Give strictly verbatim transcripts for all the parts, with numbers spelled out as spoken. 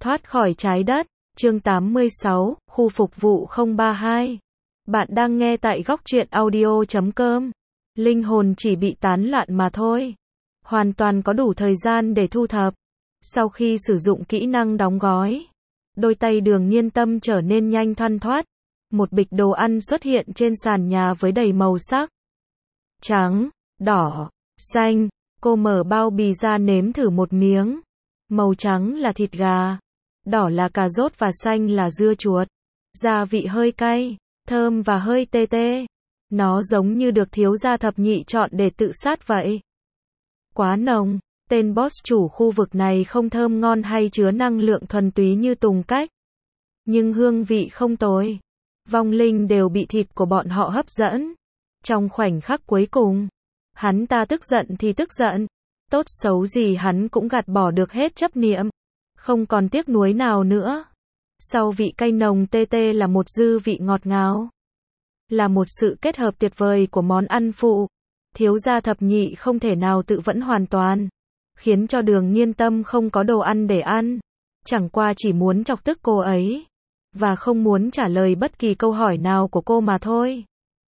Thoát khỏi trái đất, chương tám mươi sáu, khu phục vụ không ba hai. Bạn đang nghe tại góc truyện audio chấm com. Linh hồn chỉ bị tán loạn mà thôi. Hoàn toàn có đủ thời gian để thu thập. Sau khi sử dụng kỹ năng đóng gói, đôi tay Đường Nghiên Tâm trở nên nhanh thoăn thoắt. Một bịch đồ ăn xuất hiện trên sàn nhà với đầy màu sắc. Trắng, đỏ, xanh. Cô mở bao bì ra nếm thử một miếng. Màu trắng là thịt gà, đỏ là cà rốt và xanh là dưa chuột. Gia vị hơi cay, thơm và hơi tê tê. Nó giống như được thiếu gia thập nhị chọn để tự sát vậy. Quá nồng, tên boss chủ khu vực này không thơm ngon hay chứa năng lượng thuần túy như Tùng Cách. Nhưng hương vị không tồi. Vong linh đều bị thịt của bọn họ hấp dẫn. Trong khoảnh khắc cuối cùng, hắn ta tức giận thì tức giận. Tốt xấu gì hắn cũng gạt bỏ được hết chấp niệm. Không còn tiếc nuối nào nữa. Sau vị cay nồng tê tê là một dư vị ngọt ngào. Là một sự kết hợp tuyệt vời của món ăn phụ. Thiếu gia thập nhị không thể nào tự vẫn hoàn toàn. Khiến cho Đường Nghiên Tâm không có đồ ăn để ăn. Chẳng qua chỉ muốn chọc tức cô ấy. Và không muốn trả lời bất kỳ câu hỏi nào của cô mà thôi.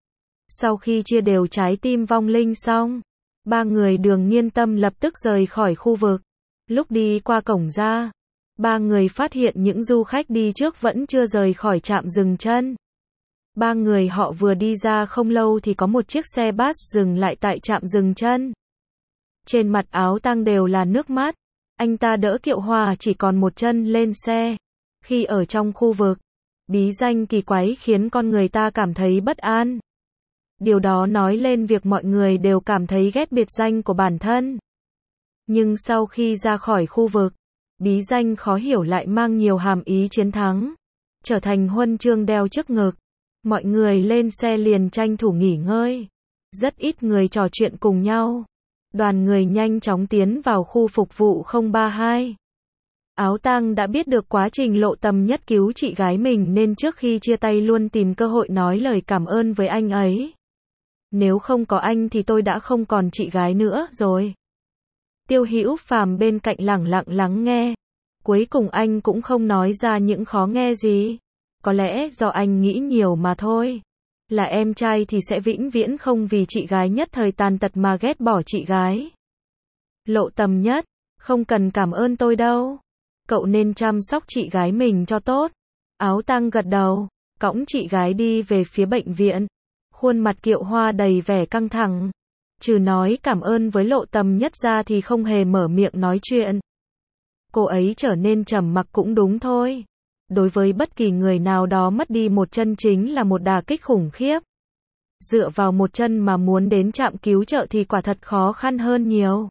Sau khi chia đều trái tim vong linh xong, ba người Đường Nghiên Tâm lập tức rời khỏi khu vực. Lúc đi qua cổng ra, ba người phát hiện những du khách đi trước vẫn chưa rời khỏi trạm dừng chân. Ba người họ vừa đi ra không lâu thì có một chiếc xe bus dừng lại tại trạm dừng chân. Trên mặt Áo Tăng đều là nước mắt. Anh ta đỡ Kiệu Hoa chỉ còn một chân lên xe. Khi ở trong khu vực, bí danh kỳ quái khiến con người ta cảm thấy bất an. Điều đó nói lên việc mọi người đều cảm thấy ghét biệt danh của bản thân. Nhưng sau khi ra khỏi khu vực, bí danh khó hiểu lại mang nhiều hàm ý chiến thắng. Trở thành huân chương đeo trước ngực. Mọi người lên xe liền tranh thủ nghỉ ngơi. Rất ít người trò chuyện cùng nhau. Đoàn người nhanh chóng tiến vào khu phục vụ không ba hai. Áo Tang đã biết được quá trình Lộ Tầm Nhất cứu chị gái mình nên trước khi chia tay luôn tìm cơ hội nói lời cảm ơn với anh ấy. Nếu không có anh thì tôi đã không còn chị gái nữa rồi. Tiêu Hữu Phàm bên cạnh lẳng lặng lắng nghe. Cuối cùng anh cũng không nói ra những khó nghe gì. Có lẽ do anh nghĩ nhiều mà thôi. Là em trai thì sẽ vĩnh viễn không vì chị gái nhất thời tàn tật mà ghét bỏ chị gái. Lộ Tầm Nhất, không cần cảm ơn tôi đâu. Cậu nên chăm sóc chị gái mình cho tốt. Áo Tăng gật đầu, cõng chị gái đi về phía bệnh viện. Khuôn mặt Kiệu Hoa đầy vẻ căng thẳng. Trừ nói cảm ơn với Lộ Tầm Nhất ra thì không hề mở miệng nói chuyện. Cô ấy trở nên trầm mặc cũng đúng thôi. Đối với bất kỳ người nào đó mất đi một chân chính là một đả kích khủng khiếp. Dựa vào một chân mà muốn đến trạm cứu trợ thì quả thật khó khăn hơn nhiều.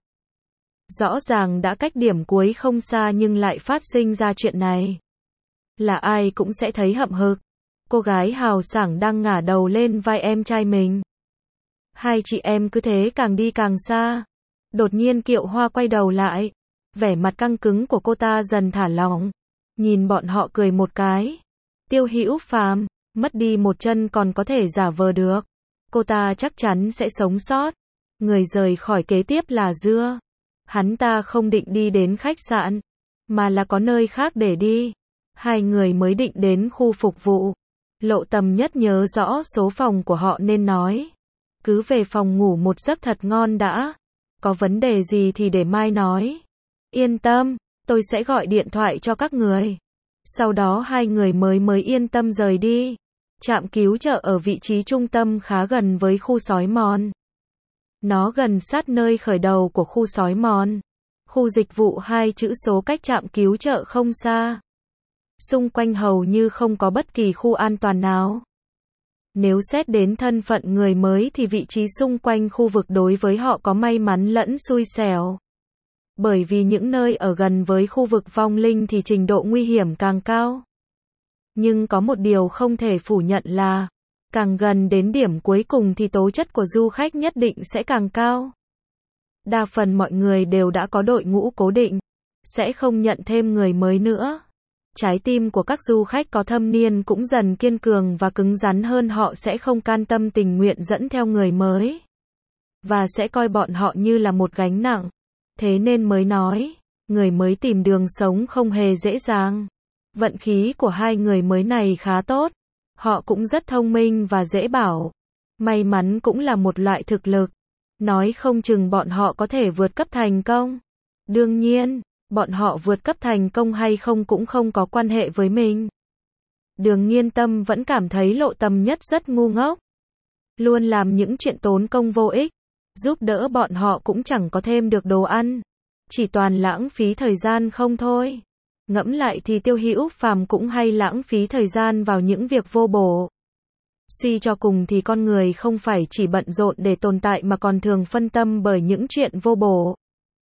Rõ ràng đã cách điểm cuối không xa nhưng lại phát sinh ra chuyện này. Là ai cũng sẽ thấy hậm hực. Cô gái hào sảng đang ngả đầu lên vai em trai mình. Hai chị em cứ thế càng đi càng xa. Đột nhiên Kiệu Hoa quay đầu lại. Vẻ mặt căng cứng của cô ta dần thả lỏng. Nhìn bọn họ cười một cái. Tiêu Hữu Phàm, mất đi một chân còn có thể giả vờ được. Cô ta chắc chắn sẽ sống sót. Người rời khỏi kế tiếp là Dưa. Hắn ta không định đi đến khách sạn, mà là có nơi khác để đi. Hai người mới định đến khu phục vụ. Lộ Tầm Nhất nhớ rõ số phòng của họ nên nói. Cứ về phòng ngủ một giấc thật ngon đã. Có vấn đề gì thì để mai nói. Yên tâm, tôi sẽ gọi điện thoại cho các người. Sau đó hai người mới mới yên tâm rời đi. Trạm cứu trợ ở vị trí trung tâm khá gần với khu sói mòn. Nó gần sát nơi khởi đầu của khu sói mòn. Khu dịch vụ hai chữ số cách trạm cứu trợ không xa. Xung quanh hầu như không có bất kỳ khu an toàn nào. Nếu xét đến thân phận người mới thì vị trí xung quanh khu vực đối với họ có may mắn lẫn xui xẻo. Bởi vì những nơi ở gần với khu vực vong linh thì trình độ nguy hiểm càng cao. Nhưng có một điều không thể phủ nhận là, càng gần đến điểm cuối cùng thì tố chất của du khách nhất định sẽ càng cao. Đa phần mọi người đều đã có đội ngũ cố định, sẽ không nhận thêm người mới nữa. Trái tim của các du khách có thâm niên cũng dần kiên cường và cứng rắn hơn, họ sẽ không can tâm tình nguyện dẫn theo người mới. Và sẽ coi bọn họ như là một gánh nặng. Thế nên mới nói, Người mới tìm đường sống không hề dễ dàng. Vận khí của hai người mới này khá tốt. Họ cũng rất thông minh và dễ bảo. May mắn cũng là một loại thực lực. Nói không chừng bọn họ có thể vượt cấp thành công. Đương nhiên, bọn họ vượt cấp thành công hay không cũng không có quan hệ với mình. Đường Nghiên Tâm vẫn cảm thấy Lộ Tầm Nhất rất ngu ngốc. Luôn làm những chuyện tốn công vô ích. Giúp đỡ bọn họ cũng chẳng có thêm được đồ ăn. Chỉ toàn lãng phí thời gian không thôi. Ngẫm lại thì Tiêu Hữu Phàm cũng hay lãng phí thời gian vào những việc vô bổ. Suy cho cùng thì con người không phải chỉ bận rộn để tồn tại mà còn thường phân tâm bởi những chuyện vô bổ.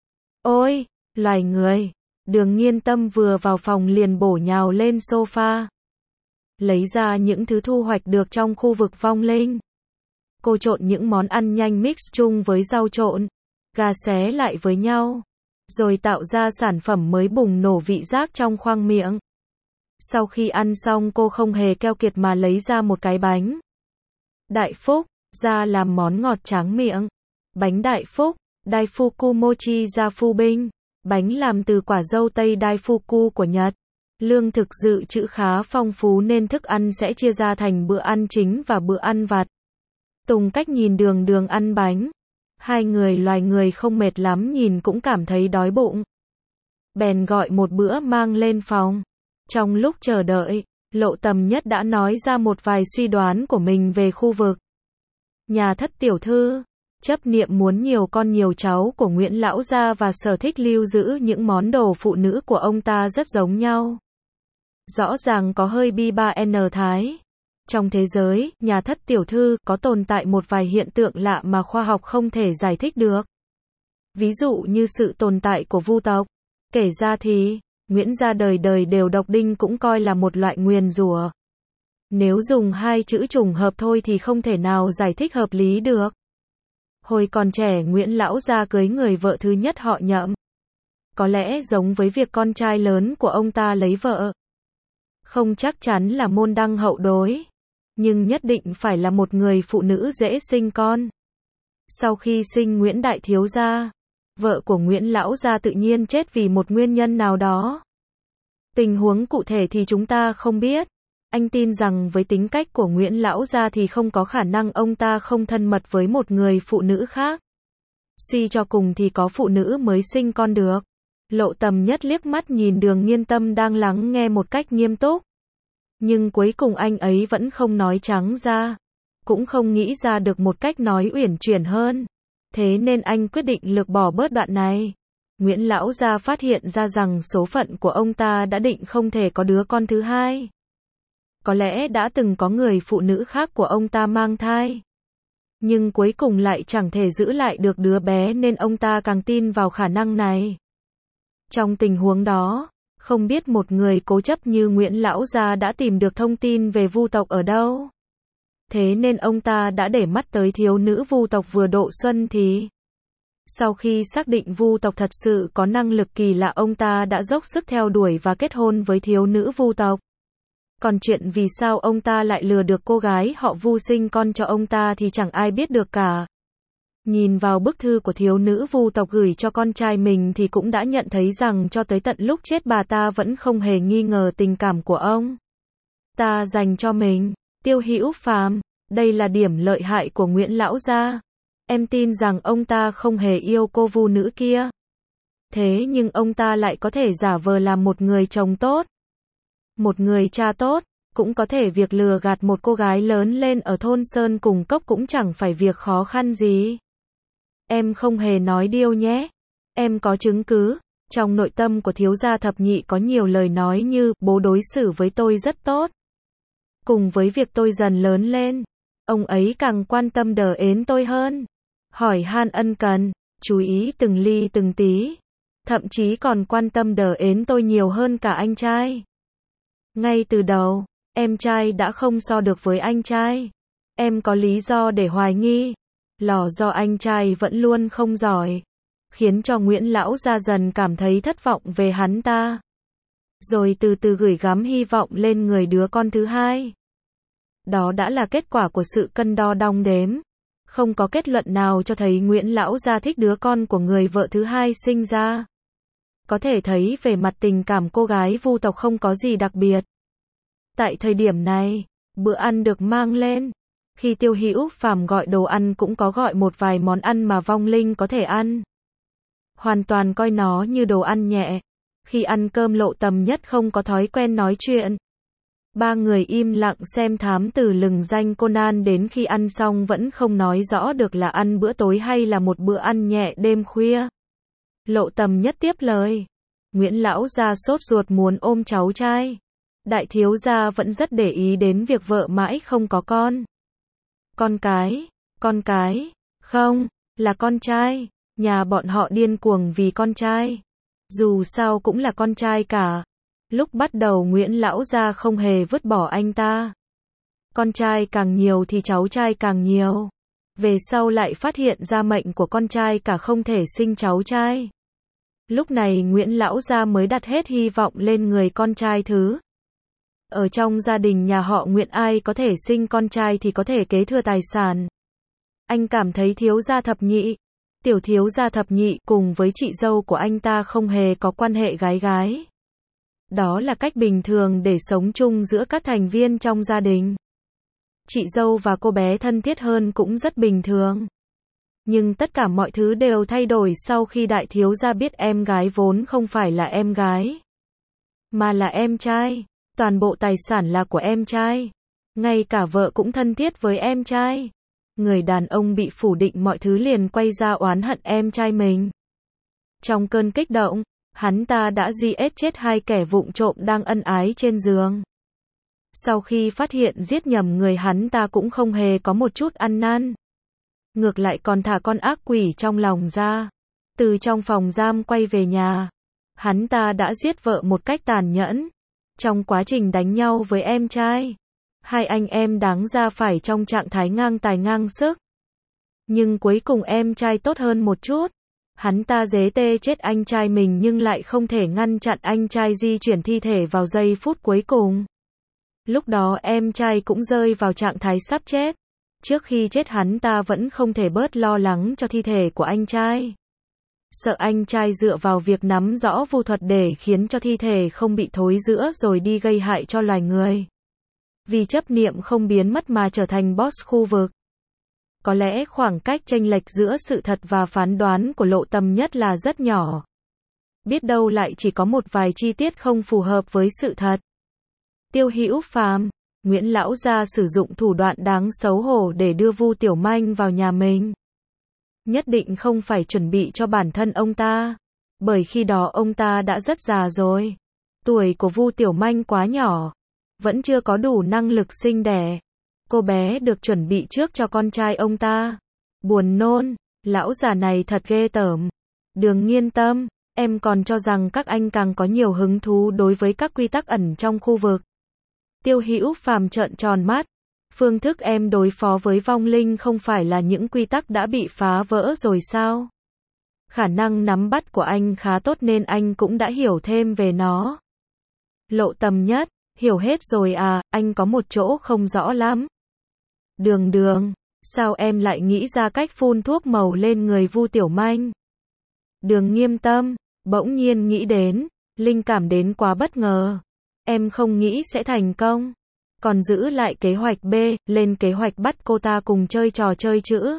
Ôi, loài người! Đường Nghiên Tâm vừa vào phòng liền bổ nhào lên sofa. Lấy ra những thứ thu hoạch được trong khu vực vong linh. Cô trộn những món ăn nhanh mix chung với rau trộn, gà xé lại với nhau. Rồi tạo ra sản phẩm mới bùng nổ vị giác trong khoang miệng. Sau khi ăn xong cô không hề keo kiệt mà lấy ra một cái bánh. Đại Phúc, ra làm món ngọt tráng miệng. Bánh Đại Phúc, Daifuku Mochi Zafubing. Bánh làm từ quả dâu tây Daifuku của Nhật. Lương thực dự trữ khá phong phú nên thức ăn sẽ chia ra thành bữa ăn chính và bữa ăn vặt. Tùng Cách nhìn Đường Đường ăn bánh. Hai người loài người không mệt lắm nhìn cũng cảm thấy đói bụng. Bèn gọi một bữa mang lên phòng. Trong lúc chờ đợi, Lộ Tầm Nhất đã nói ra một vài suy đoán của mình về khu vực. Nhà thất tiểu thư, chấp niệm muốn nhiều con nhiều cháu của Nguyễn Lão gia và sở thích lưu giữ những món đồ phụ nữ của ông ta rất giống nhau. Rõ ràng có hơi bi ba N thái. Trong thế giới, nhà thất tiểu thư có tồn tại một vài hiện tượng lạ mà khoa học không thể giải thích được. Ví dụ như sự tồn tại của vu tộc. Kể ra thì, Nguyễn gia đời đời đều độc đinh cũng coi là một loại nguyền rủa. Nếu dùng hai chữ trùng hợp thôi thì không thể nào giải thích hợp lý được. Hồi còn trẻ Nguyễn Lão gia cưới người vợ thứ nhất họ Nhậm. Có lẽ giống với việc con trai lớn của ông ta lấy vợ. Không chắc chắn là môn đăng hậu đối. Nhưng nhất định phải là một người phụ nữ dễ sinh con. Sau khi sinh Nguyễn Đại Thiếu gia, vợ của Nguyễn Lão gia tự nhiên chết vì một nguyên nhân nào đó. Tình huống cụ thể thì chúng ta không biết. Anh tin rằng với tính cách của Nguyễn Lão gia thì không có khả năng ông ta không thân mật với một người phụ nữ khác. Suy cho cùng thì có phụ nữ mới sinh con được. Lộ Tầm Nhất liếc mắt nhìn Đường Nghiên Tâm đang lắng nghe một cách nghiêm túc. Nhưng cuối cùng anh ấy vẫn không nói trắng ra. Cũng không nghĩ ra được một cách nói uyển chuyển hơn. Thế nên anh quyết định lược bỏ bớt đoạn này. Nguyễn Lão gia phát hiện ra rằng số phận của ông ta đã định không thể có đứa con thứ hai. Có lẽ đã từng có người phụ nữ khác của ông ta mang thai. Nhưng cuối cùng lại chẳng thể giữ lại được đứa bé nên ông ta càng tin vào khả năng này. Trong tình huống đó, không biết một người cố chấp như Nguyễn Lão gia đã tìm được thông tin về vu tộc ở đâu. Thế nên ông ta đã để mắt tới thiếu nữ vu tộc vừa độ xuân thì. Sau khi xác định vu tộc thật sự có năng lực kỳ lạ ông ta đã dốc sức theo đuổi và kết hôn với thiếu nữ vu tộc. Còn chuyện vì sao ông ta lại lừa được cô gái họ Vu sinh con cho ông ta thì chẳng ai biết được cả. Nhìn vào bức thư của thiếu nữ vu tộc gửi cho con trai mình thì cũng đã nhận thấy rằng cho tới tận lúc chết bà ta vẫn không hề nghi ngờ tình cảm của ông ta dành cho mình. Tiêu Hữu Phàm, đây là điểm lợi hại của Nguyễn Lão gia. Em tin rằng ông ta không hề yêu cô vu nữ kia. Thế nhưng ông ta lại có thể giả vờ làm một người chồng tốt. Một người cha tốt, cũng có thể việc lừa gạt một cô gái lớn lên ở thôn Sơn Cùng Cốc cũng chẳng phải việc khó khăn gì. Em không hề nói điêu nhé. Em có chứng cứ. Trong nội tâm của thiếu gia thập nhị có nhiều lời nói như bố đối xử với tôi rất tốt. Cùng với việc tôi dần lớn lên, ông ấy càng quan tâm đờ ến tôi hơn. Hỏi han ân cần, chú ý từng ly từng tí. Thậm chí còn quan tâm đờ ến tôi nhiều hơn cả anh trai. Ngay từ đầu, em trai đã không so được với anh trai. Em có lý do để hoài nghi. Lò do anh trai vẫn luôn không giỏi. Khiến cho Nguyễn Lão gia dần cảm thấy thất vọng về hắn ta. Rồi từ từ gửi gắm hy vọng lên người đứa con thứ hai. Đó đã là kết quả của sự cân đo đong đếm. Không có kết luận nào cho thấy Nguyễn Lão gia thích đứa con của người vợ thứ hai sinh ra. Có thể thấy về mặt tình cảm cô gái Vu tộc không có gì đặc biệt. Tại thời điểm này, bữa ăn được mang lên. Khi Tiêu Hữu Phàm gọi đồ ăn cũng có gọi một vài món ăn mà vong linh có thể ăn. Hoàn toàn coi nó như đồ ăn nhẹ. Khi ăn cơm Lộ Tầm Nhất không có thói quen nói chuyện. Ba người im lặng xem thám tử lừng danh Conan đến khi ăn xong vẫn không nói rõ được là ăn bữa tối hay là một bữa ăn nhẹ đêm khuya. Lộ Tầm Nhất tiếp lời. Nguyễn lão gia sốt ruột muốn ôm cháu trai. Đại thiếu gia vẫn rất để ý đến việc vợ mãi không có con. Con cái, con cái, không, là con trai. Nhà bọn họ điên cuồng vì con trai. Dù sao cũng là con trai cả. Lúc bắt đầu Nguyễn lão gia không hề vứt bỏ anh ta. Con trai càng nhiều thì cháu trai càng nhiều. Về sau lại phát hiện ra mệnh của con trai cả không thể sinh cháu trai. Lúc này Nguyễn lão gia mới đặt hết hy vọng lên người con trai thứ. Ở trong gia đình nhà họ Nguyễn ai có thể sinh con trai thì có thể kế thừa tài sản. Anh cảm thấy thiếu gia thập nhị, tiểu thiếu gia thập nhị cùng với chị dâu của anh ta không hề có quan hệ gái gái. Đó là cách bình thường để sống chung giữa các thành viên trong gia đình. Chị dâu và cô bé thân thiết hơn cũng rất bình thường. Nhưng tất cả mọi thứ đều thay đổi sau khi đại thiếu gia biết em gái vốn không phải là em gái, mà là em trai. Toàn bộ tài sản là của em trai. Ngay cả vợ cũng thân thiết với em trai. Người đàn ông bị phủ định mọi thứ liền quay ra oán hận em trai mình. Trong cơn kích động, hắn ta đã giết chết hai kẻ vụng trộm đang ân ái trên giường. Sau khi phát hiện giết nhầm người hắn ta cũng không hề có một chút ăn năn. Ngược lại còn thả con ác quỷ trong lòng ra. Từ trong phòng giam quay về nhà. Hắn ta đã giết vợ một cách tàn nhẫn. Trong quá trình đánh nhau với em trai, hai anh em đáng ra phải trong trạng thái ngang tài ngang sức. Nhưng cuối cùng em trai tốt hơn một chút. Hắn ta giết tê chết anh trai mình nhưng lại không thể ngăn chặn anh trai di chuyển thi thể vào giây phút cuối cùng. Lúc đó em trai cũng rơi vào trạng thái sắp chết. Trước khi chết hắn ta vẫn không thể bớt lo lắng cho thi thể của anh trai. Sợ anh trai dựa vào việc nắm rõ vu thuật để khiến cho thi thể không bị thối rữa rồi đi gây hại cho loài người. Vì chấp niệm không biến mất mà trở thành boss khu vực. Có lẽ khoảng cách chênh lệch giữa sự thật và phán đoán của Lộ Tầm Nhất là rất nhỏ. Biết đâu lại chỉ có một vài chi tiết không phù hợp với sự thật. Tiêu Hữu Phàm, Nguyễn lão gia sử dụng thủ đoạn đáng xấu hổ để đưa Vu Tiểu Manh vào nhà mình. Nhất định không phải chuẩn bị cho bản thân ông ta. Bởi khi đó ông ta đã rất già rồi. Tuổi của Vu Tiểu Manh quá nhỏ. Vẫn chưa có đủ năng lực sinh đẻ. Cô bé được chuẩn bị trước cho con trai ông ta. Buồn nôn, lão già này thật ghê tởm. Đường Nghiên Tâm, em còn cho rằng các anh càng có nhiều hứng thú đối với các quy tắc ẩn trong khu vực. Tiêu Hữu Phàm trợn tròn mắt. Phương thức em đối phó với vong linh không phải là những quy tắc đã bị phá vỡ rồi sao? Khả năng nắm bắt của anh khá tốt nên anh cũng đã hiểu thêm về nó. Lộ Tầm Nhất, hiểu hết rồi à, anh có một chỗ không rõ lắm. Đường Đường, sao em lại nghĩ ra cách phun thuốc màu lên người Vu Tiểu Manh? Đường Nghiêm Tâm, bỗng nhiên nghĩ đến, linh cảm đến quá bất ngờ. Em không nghĩ sẽ thành công. Còn giữ lại kế hoạch B, lên kế hoạch bắt cô ta cùng chơi trò chơi chữ.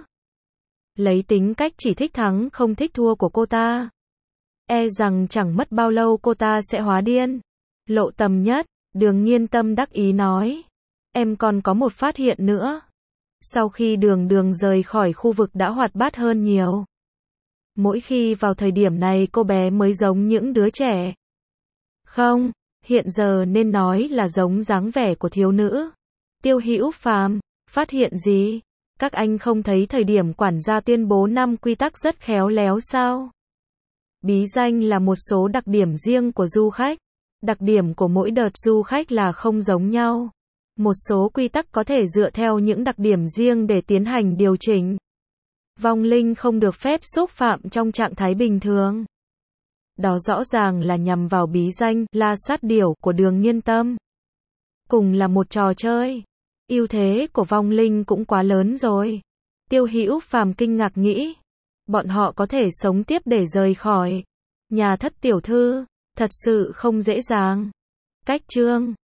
Lấy tính cách chỉ thích thắng không thích thua của cô ta. E rằng chẳng mất bao lâu cô ta sẽ hóa điên. Lộ Tầm Nhất, Đường Nghiên Tâm đắc ý nói. Em còn có một phát hiện nữa. Sau khi Đường Đường rời khỏi khu vực đã hoạt bát hơn nhiều. Mỗi khi vào thời điểm này cô bé mới giống những đứa trẻ. Không. Hiện giờ nên nói là giống dáng vẻ của thiếu nữ. Tiêu Hữu Phàm, phát hiện gì? Các anh không thấy thời điểm quản gia tuyên bố năm quy tắc rất khéo léo sao? Bí danh là một số đặc điểm riêng của du khách. Đặc điểm của mỗi đợt du khách là không giống nhau. Một số quy tắc có thể dựa theo những đặc điểm riêng để tiến hành điều chỉnh. Vong linh không được phép xúc phạm trong trạng thái bình thường. Đó rõ ràng là nhằm vào bí danh La Sát Điểu của Đường Nghiên Tâm. Cùng là một trò chơi. Ưu thế của vong linh cũng quá lớn rồi. Tiêu Hữu Phàm kinh ngạc nghĩ. Bọn họ có thể sống tiếp để rời khỏi. Nhà thất tiểu thư, thật sự không dễ dàng. Cách chương